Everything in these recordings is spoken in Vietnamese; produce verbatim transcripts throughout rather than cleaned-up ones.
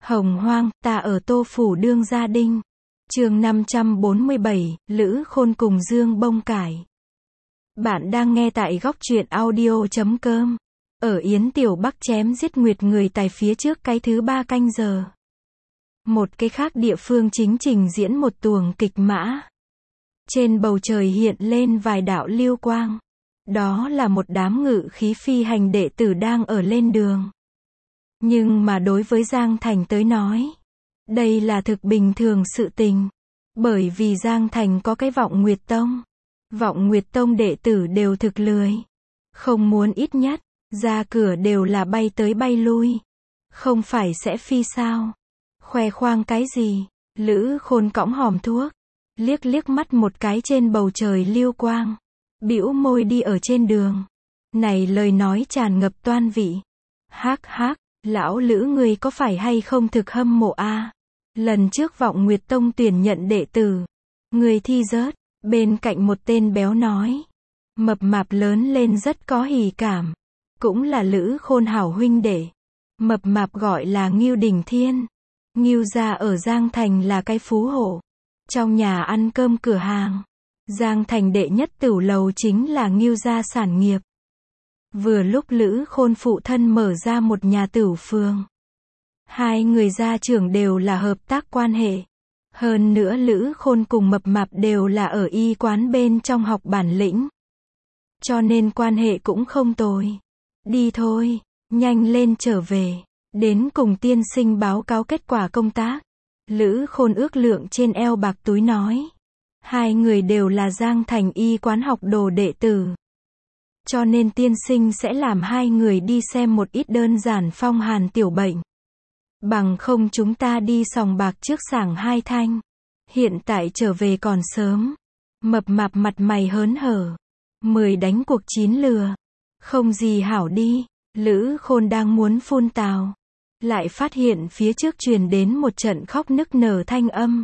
Hồng hoang, ta ở Tô Phủ đương gia đinh. Chương năm trăm bốn mươi bảy, Lữ Khôn cùng Dương Bông Cải. Bạn đang nghe tại góc truyện audio chấm com. Ở Yến Tiểu Bắc chém giết Nguyệt người tài phía trước cái thứ ba canh giờ. Một cái khác địa phương chính trình diễn một tuồng kịch mã. Trên bầu trời hiện lên vài đạo lưu quang. Đó là một đám ngự khí phi hành đệ tử đang ở lên đường. Nhưng mà đối với Giang Thành tới nói, đây là thực bình thường sự tình. Bởi vì Giang Thành có cái Vọng Nguyệt Tông. Vọng Nguyệt Tông đệ tử đều thực lười. Không muốn ít nhất, ra cửa đều là bay tới bay lui. Không phải sẽ phi sao? Khoe khoang cái gì? Lữ Khôn cõng hòm thuốc. Liếc liếc mắt một cái trên bầu trời lưu quang. Bĩu môi đi ở trên đường. Này lời nói tràn ngập toan vị. Hác hác, lão Lữ ngươi có phải hay không thực hâm mộ a? À? Lần trước Vọng Nguyệt Tông tuyển nhận đệ tử. Người thi rớt, bên cạnh một tên béo nói. Mập mạp lớn lên rất có hỉ cảm. Cũng là Lữ Khôn hảo huynh đệ. Mập mạp gọi là Ngưu Đình Thiên. Ngưu gia ở Giang Thành là cái phú hộ. Trong nhà ăn cơm cửa hàng. Giang Thành đệ nhất tửu lầu chính là Ngưu gia sản nghiệp. Vừa lúc Lữ Khôn phụ thân mở ra một nhà tửu phường. Hai người gia trưởng đều là hợp tác quan hệ. Hơn nữa Lữ Khôn cùng mập mạp đều là ở y quán bên trong học bản lĩnh. Cho nên quan hệ cũng không tồi. Đi thôi, nhanh lên trở về. Đến cùng tiên sinh báo cáo kết quả công tác. Lữ Khôn ước lượng trên eo bạc túi nói. Hai người đều là Giang Thành y quán học đồ đệ tử. Cho nên tiên sinh sẽ làm hai người đi xem một ít đơn giản phong hàn tiểu bệnh. Bằng không chúng ta đi sòng bạc trước sảng hai thanh. Hiện tại trở về còn sớm. Mập mạp mặt mày hớn hở. Mười đánh cuộc chín lừa. Không gì hảo đi. Lữ Khôn đang muốn phun tào. Lại phát hiện phía trước truyền đến một trận khóc nức nở thanh âm.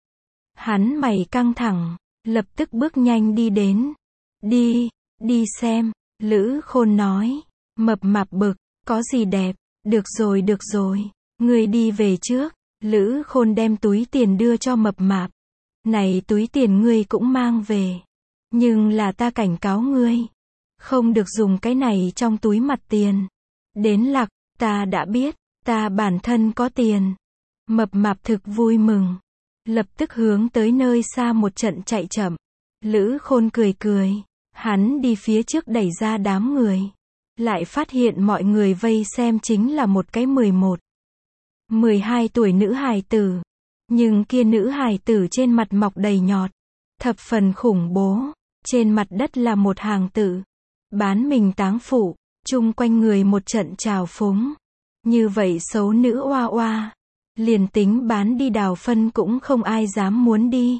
Hắn mày căng thẳng. Lập tức bước nhanh đi đến. Đi, đi xem. Lữ Khôn nói. Mập mạp bực. Có gì đẹp. Được rồi được rồi. Ngươi đi về trước. Lữ Khôn đem túi tiền đưa cho mập mạp. Này túi tiền ngươi cũng mang về. Nhưng là ta cảnh cáo ngươi. Không được dùng cái này trong túi mặt tiền. Đến lạc, ta đã biết. Ta bản thân có tiền. Mập mạp thực vui mừng. Lập tức hướng tới nơi xa một trận chạy chậm. Lữ Khôn cười cười. Hắn đi phía trước đẩy ra đám người. Lại phát hiện mọi người vây xem chính là một cái mười một, mười hai tuổi nữ hài tử. Nhưng kia nữ hài tử trên mặt mọc đầy nhọt. Thập phần khủng bố. Trên mặt đất là một hàng tự. Bán mình táng phụ. Chung quanh người một trận trào phúng. Như vậy xấu nữ oa oa. Liền tính bán đi đào phân cũng không ai dám muốn đi.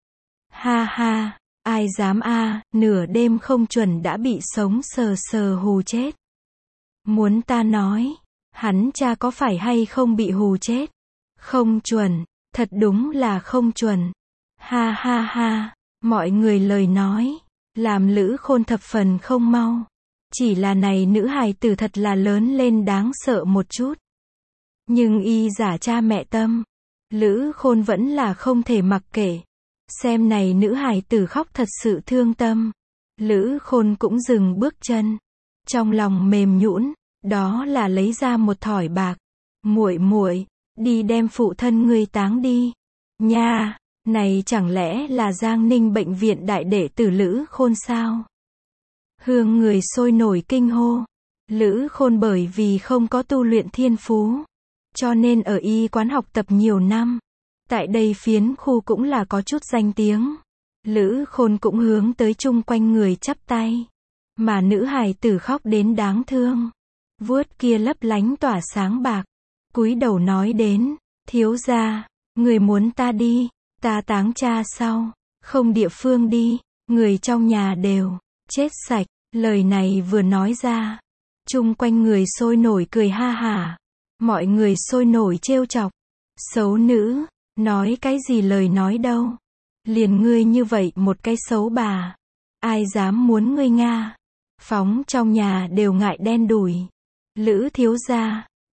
Ha ha, ai dám a, à, nửa đêm không chuẩn đã bị sống sờ sờ hù chết. Muốn ta nói, hắn cha có phải hay không bị hù chết? Không chuẩn, thật đúng là không chuẩn. Ha ha ha, mọi người lời nói, làm Lữ Khôn thập phần không mau. Chỉ là này nữ hài tử thật là lớn lên đáng sợ một chút. Nhưng y giả cha mẹ tâm. Lữ Khôn vẫn là không thể mặc kệ. Xem này nữ hài tử khóc thật sự thương tâm. Lữ Khôn cũng dừng bước chân. Trong lòng mềm nhũn, đó là lấy ra một thỏi bạc. Muội muội, đi đem phụ thân ngươi táng đi. Nha, này chẳng lẽ là Giang Ninh bệnh viện đại đệ tử Lữ Khôn sao? Hương người sôi nổi kinh hô. Lữ Khôn bởi vì không có tu luyện thiên phú. Cho nên ở y quán học tập nhiều năm. Tại đây phiến khu cũng là có chút danh tiếng. Lữ Khôn cũng hướng tới chung quanh người chắp tay. Mà nữ hài tử khóc đến đáng thương. Vuốt kia lấp lánh tỏa sáng bạc. Cúi đầu nói đến. Thiếu gia, người muốn ta đi. Ta táng cha sau. Không địa phương đi. Người trong nhà đều chết sạch. Lời này vừa nói ra. Chung quanh người sôi nổi cười ha hả. Mọi người sôi nổi trêu chọc. Xấu nữ, nói cái gì lời nói đâu. Liền ngươi như vậy một cái xấu bà. Ai dám muốn ngươi nga. Phóng trong nhà đều ngại đen đủi. Lữ thiếu gia,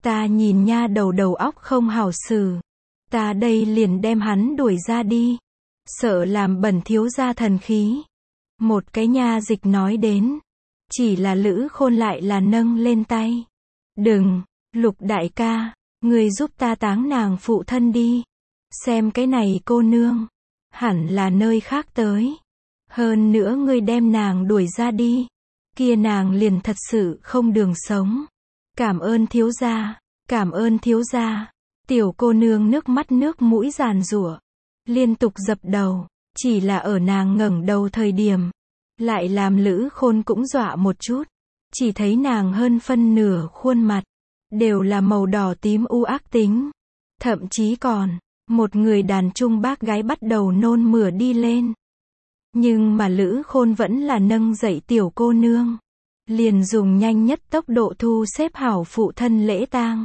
Ta nhìn nha đầu đầu óc không hảo xử. Ta đây liền đem hắn đuổi ra đi. Sợ làm bẩn thiếu gia thần khí. Một cái nha dịch nói đến. Chỉ là Lữ Khôn lại là nâng lên tay. Đừng, Lục đại ca, người giúp ta táng nàng phụ thân đi. Xem cái này cô nương. Hẳn là nơi khác tới. Hơn nữa ngươi đem nàng đuổi ra đi. Kia nàng liền thật sự không đường sống. Cảm ơn thiếu gia, cảm ơn thiếu gia. Tiểu cô nương nước mắt nước mũi giàn giụa, liên tục dập đầu, chỉ là ở nàng ngẩng đầu thời điểm, lại làm Lữ Khôn cũng dọa một chút, chỉ thấy nàng hơn phân nửa khuôn mặt, đều là màu đỏ tím u ác tính, thậm chí còn, một người đàn trung bác gái bắt đầu nôn mửa đi lên. Nhưng mà Lữ Khôn vẫn là nâng dậy tiểu cô nương, liền dùng nhanh nhất tốc độ thu xếp hảo phụ thân lễ tang.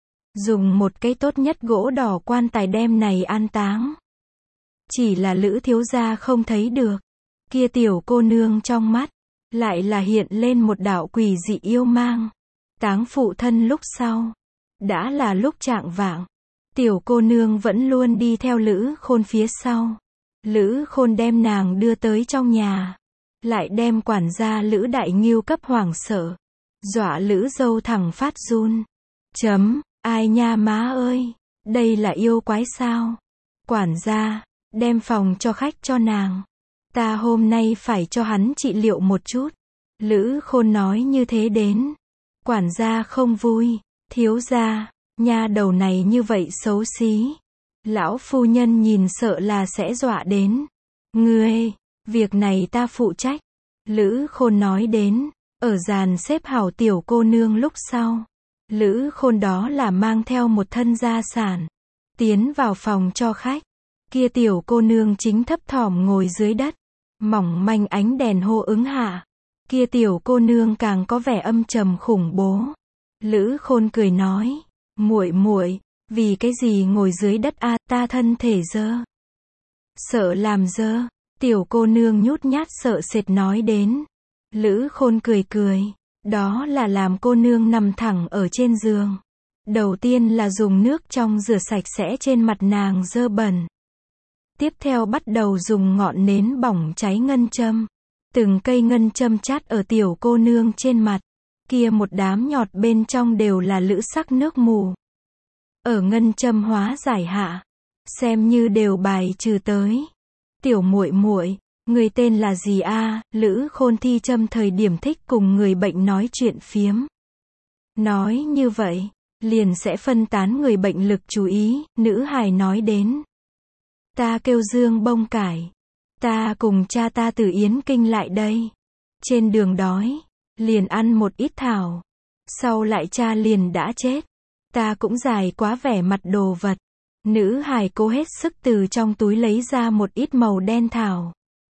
Dùng một cái tốt nhất gỗ đỏ quan tài đem này an táng. Chỉ là Lữ thiếu gia không thấy được. Kia tiểu cô nương trong mắt, lại là hiện lên một đạo quỷ dị yêu mang. Táng phụ thân lúc sau. Đã là lúc trạng vạng. Tiểu cô nương vẫn luôn đi theo Lữ Khôn phía sau. Lữ Khôn đem nàng đưa tới trong nhà. Lại đem quản gia Lữ Đại Ngưu cấp hoảng sợ. Dọa Lữ dâu thẳng phát run. Chấm. Ai nha má ơi, đây là yêu quái sao? Quản gia, đem phòng cho khách cho nàng. Ta hôm nay phải cho hắn trị liệu một chút. Lữ Khôn nói như thế đến. Quản gia không vui, thiếu gia, nha đầu này như vậy xấu xí. Lão phu nhân nhìn sợ là sẽ dọa đến. Ngươi, việc này ta phụ trách. Lữ Khôn nói đến, ở dàn xếp hảo tiểu cô nương lúc sau. Lữ Khôn đó là mang theo một thân gia sản, tiến vào phòng cho khách. Kia tiểu cô nương chính thấp thỏm ngồi dưới đất, mỏng manh ánh đèn hô ứng hạ. Kia tiểu cô nương càng có vẻ âm trầm khủng bố. Lữ Khôn cười nói, muội muội, vì cái gì ngồi dưới đất a? Ta thân thể dơ, sợ làm dơ. Tiểu cô nương nhút nhát sợ sệt nói đến. Lữ Khôn cười cười. Đó là làm cô nương nằm thẳng ở trên giường. Đầu tiên là dùng nước trong rửa sạch sẽ trên mặt nàng dơ bẩn. Tiếp theo bắt đầu dùng ngọn nến bỏng cháy ngân châm. Từng cây ngân châm chát ở tiểu cô nương trên mặt. Kia một đám nhọt bên trong đều là lữ sắc nước mù. Ở ngân châm hóa giải hạ, xem như đều bài trừ tới. Tiểu muội muội, người tên là gì a? Lữ Khôn thi châm thời điểm thích cùng người bệnh nói chuyện phiếm. Nói như vậy, liền sẽ phân tán người bệnh lực chú ý, nữ hài nói đến. Ta kêu Dương Bông Cải. Ta cùng cha ta từ Yến Kinh lại đây. Trên đường đói, liền ăn một ít thảo. Sau lại cha liền đã chết. Ta cũng dài quá vẻ mặt đồ vật. Nữ hài cố hết sức từ trong túi lấy ra một ít màu đen thảo.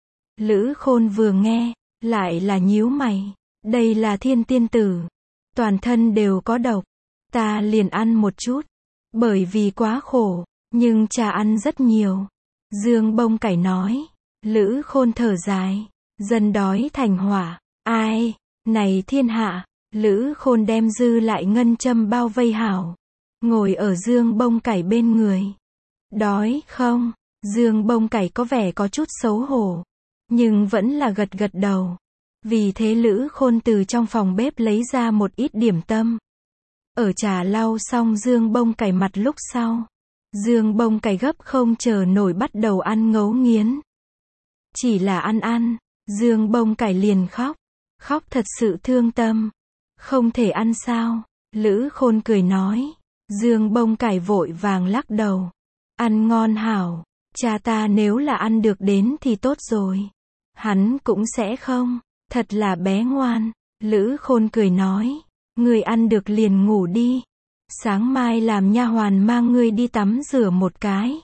Lữ Khôn vừa nghe, lại là nhíu mày. Đây là thiên tiên tử. Toàn thân đều có độc. Ta liền ăn một chút. Bởi vì quá khổ, nhưng cha ăn rất nhiều. Dương Bông Cải nói. Lữ Khôn thở dài. Dân đói thành hỏa. Ai, này thiên hạ. Lữ Khôn đem dư lại ngân châm bao vây hảo. Ngồi ở Dương Bông Cải bên người. Đói không? Dương Bông Cải có vẻ có chút xấu hổ. Nhưng vẫn là gật gật đầu. Vì thế Lữ Khôn từ trong phòng bếp lấy ra một ít điểm tâm. Ở trà lau xong Dương Bông Cải mặt lúc sau. Dương Bông Cải gấp không chờ nổi bắt đầu ăn ngấu nghiến. Chỉ là ăn ăn, Dương Bông Cải liền khóc. Khóc thật sự thương tâm. Không thể ăn sao? Lữ Khôn cười nói. Dương Bông Cải vội vàng lắc đầu. Ăn ngon hảo. Cha ta nếu là ăn được đến thì tốt rồi. Hắn cũng sẽ không. Thật là bé ngoan. Lữ Khôn cười nói. Người ăn được liền ngủ đi. Sáng mai làm nha hoàn mang ngươi đi tắm rửa một cái.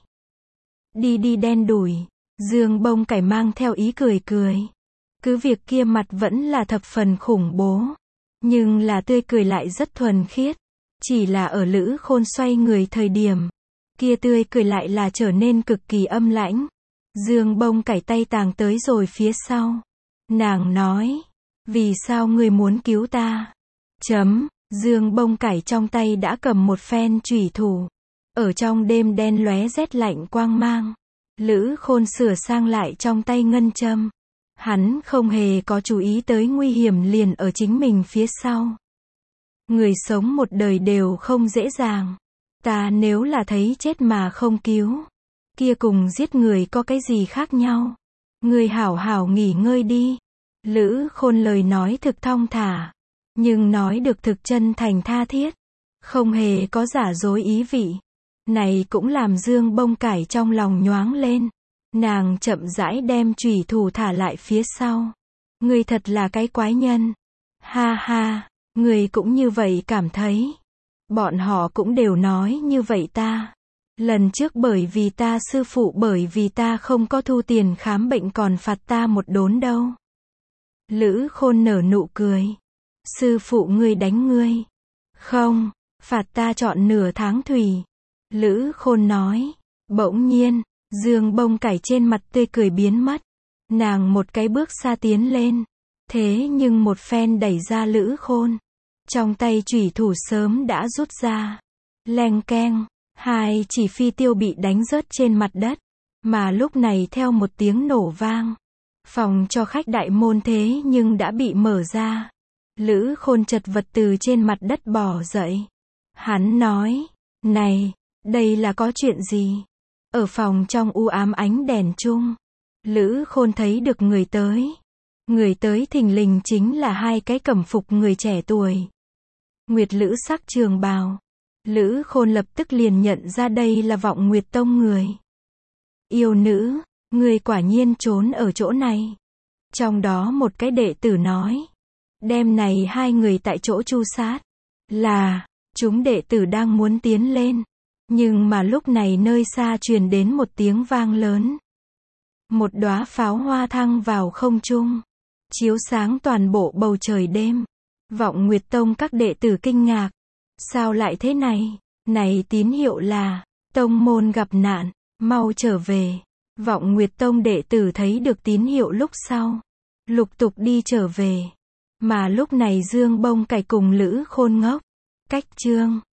Đi đi đen đủi. Dương Bông Cải mang theo ý cười cười. Cứ việc kia mặt vẫn là thập phần khủng bố. Nhưng là tươi cười lại rất thuần khiết. Chỉ là ở Lữ Khôn xoay người thời điểm. Kia tươi cười lại là trở nên cực kỳ âm lãnh. Dương Bông Cải tay tàng tới rồi phía sau. Nàng nói. Vì sao ngươi muốn cứu ta? Chấm. Dương Bông Cải trong tay đã cầm một phen chủy thủ. Ở trong đêm đen lóe rét lạnh quang mang. Lữ Khôn sửa sang lại trong tay ngân châm. Hắn không hề có chú ý tới nguy hiểm liền ở chính mình phía sau. Người sống một đời đều không dễ dàng. Ta nếu là thấy chết mà không cứu, kia cùng giết người có cái gì khác nhau. Người hảo hảo nghỉ ngơi đi. Lữ Khôn lời nói thực thong thả, nhưng nói được thực chân thành tha thiết, không hề có giả dối ý vị. Này cũng làm Dương Bông Cải trong lòng nhoáng lên. Nàng chậm rãi đem chủy thủ thả lại phía sau. Ngươi thật là cái quái nhân. Ha ha, ngươi cũng như vậy cảm thấy. Bọn họ cũng đều nói như vậy ta. Lần trước bởi vì ta sư phụ bởi vì ta không có thu tiền khám bệnh còn phạt ta một đốn đâu. Lữ Khôn nở nụ cười. Sư phụ ngươi đánh ngươi? Không, phạt ta chọn nửa tháng thủy. Lữ Khôn nói. Bỗng nhiên, Dương Bông Cải trên mặt tươi cười biến mất. Nàng một cái bước xa tiến lên. Thế nhưng một phen đẩy ra Lữ Khôn. Trong tay chủy thủ sớm đã rút ra. Leng keng, hai chỉ phi tiêu bị đánh rớt trên mặt đất. Mà lúc này theo một tiếng nổ vang, phòng cho khách đại môn thế nhưng đã bị mở ra. Lữ Khôn chật vật từ trên mặt đất bò dậy. Hắn nói, này, đây là có chuyện gì? Ở phòng trong u ám ánh đèn chung, Lữ Khôn thấy được người tới. Người tới thình lình chính là hai cái cẩm phục người trẻ tuổi. Nguyệt Lữ sắc trường bào. Lữ Khôn lập tức liền nhận ra đây là Vọng Nguyệt Tông người. Yêu nữ, người quả nhiên trốn ở chỗ này. Trong đó một cái đệ tử nói. Đêm này hai người tại chỗ tru sát. Là, chúng đệ tử đang muốn tiến lên. Nhưng mà lúc này nơi xa truyền đến một tiếng vang lớn. Một đóa pháo hoa thăng vào không trung, chiếu sáng toàn bộ bầu trời đêm. Vọng Nguyệt Tông các đệ tử kinh ngạc. Sao lại thế này? Này tín hiệu là, tông môn gặp nạn, mau trở về. Vọng Nguyệt Tông đệ tử thấy được tín hiệu lúc sau, lục tục đi trở về. Mà lúc này Dương Bông Cải cùng Lữ Khôn ngốc. Cách chương